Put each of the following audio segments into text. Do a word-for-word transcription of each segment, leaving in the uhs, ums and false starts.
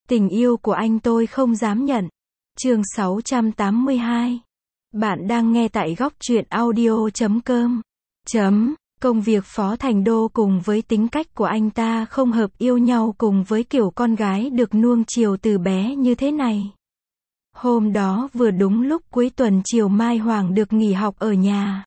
Tình yêu của anh tôi không dám nhận. Chương sáu trăm tám mươi hai. Bạn đang nghe tại góc truyện audio chấm com. Chấm. Công việc Phó Thành Đô cùng với tính cách của anh ta không hợp yêu nhau cùng với kiểu con gái được nuông chiều từ bé như thế này. Hôm đó vừa đúng lúc cuối tuần Triều Mai Hoàng được nghỉ học ở nhà.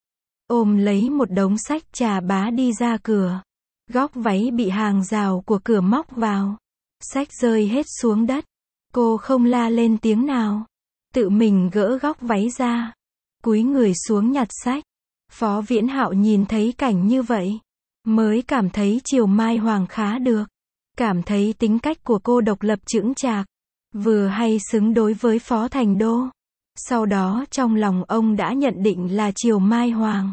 Ôm lấy một đống sách trà bá đi ra cửa. Góc váy bị hàng rào của cửa móc vào. Sách rơi hết xuống đất. Cô không la lên tiếng nào. Tự mình gỡ góc váy ra. Cúi người xuống nhặt sách. Phó Viễn Hạo nhìn thấy cảnh như vậy. Mới cảm thấy Triều Mai Hoàng khá được. Cảm thấy tính cách của cô độc lập chững chạc. Vừa hay xứng đối với Phó Thành Đô. Sau đó trong lòng ông đã nhận định là Triều Mai Hoàng.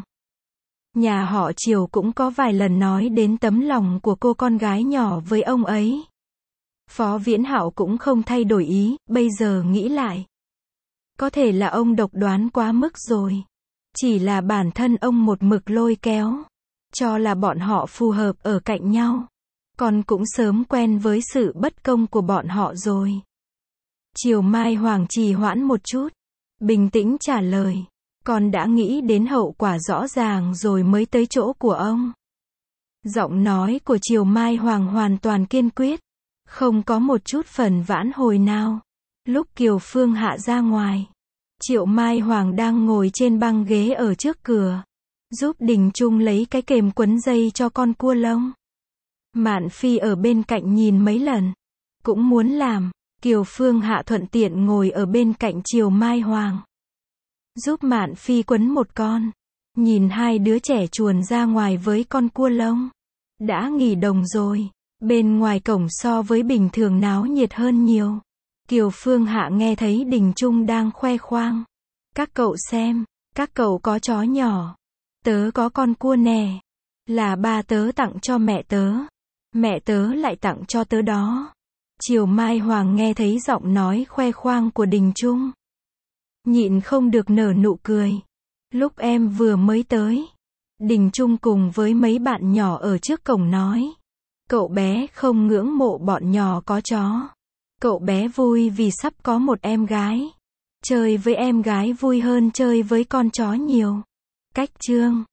Nhà họ Triều cũng có vài lần nói đến tấm lòng của cô con gái nhỏ với ông ấy. Phó Viễn Hạo cũng không thay đổi ý, bây giờ nghĩ lại. Có thể là ông độc đoán quá mức rồi. Chỉ là bản thân ông một mực lôi kéo. Cho là bọn họ phù hợp ở cạnh nhau. Còn cũng sớm quen với sự bất công của bọn họ rồi. Triều Mai Hoàng trì hoãn một chút. Bình tĩnh trả lời. Con đã nghĩ đến hậu quả rõ ràng rồi mới tới chỗ của ông. Giọng nói của Triều Mai Hoàng hoàn toàn kiên quyết. Không có một chút phần vãn hồi nào. Lúc Kiều Phương Hạ ra ngoài. Triệu Mai Hoàng đang ngồi trên băng ghế ở trước cửa. Giúp Đình Trung lấy cái kềm quấn dây cho con cua lông. Mạn Phi ở bên cạnh nhìn mấy lần. Cũng muốn làm. Kiều Phương Hạ thuận tiện ngồi ở bên cạnh Triều Mai Hoàng. Giúp Mạn Phi quấn một con. Nhìn hai đứa trẻ chuồn ra ngoài với con cua lông. Đã nghỉ đồng rồi. Bên ngoài cổng so với bình thường náo nhiệt hơn nhiều. Kiều Phương Hạ nghe thấy Đình Trung đang khoe khoang. Các cậu xem, các cậu có chó nhỏ. Tớ có con cua nè. Là ba tớ tặng cho mẹ tớ. Mẹ tớ lại tặng cho tớ đó. Triều Mai Hoàng nghe thấy giọng nói khoe khoang của Đình Trung. Nhịn không được nở nụ cười. Lúc em vừa mới tới. Đình Trung cùng với mấy bạn nhỏ ở trước cổng nói. Cậu bé không ngưỡng mộ bọn nhỏ có chó. Cậu bé vui vì sắp có một em gái. Chơi với em gái vui hơn chơi với con chó nhiều. Cách chương.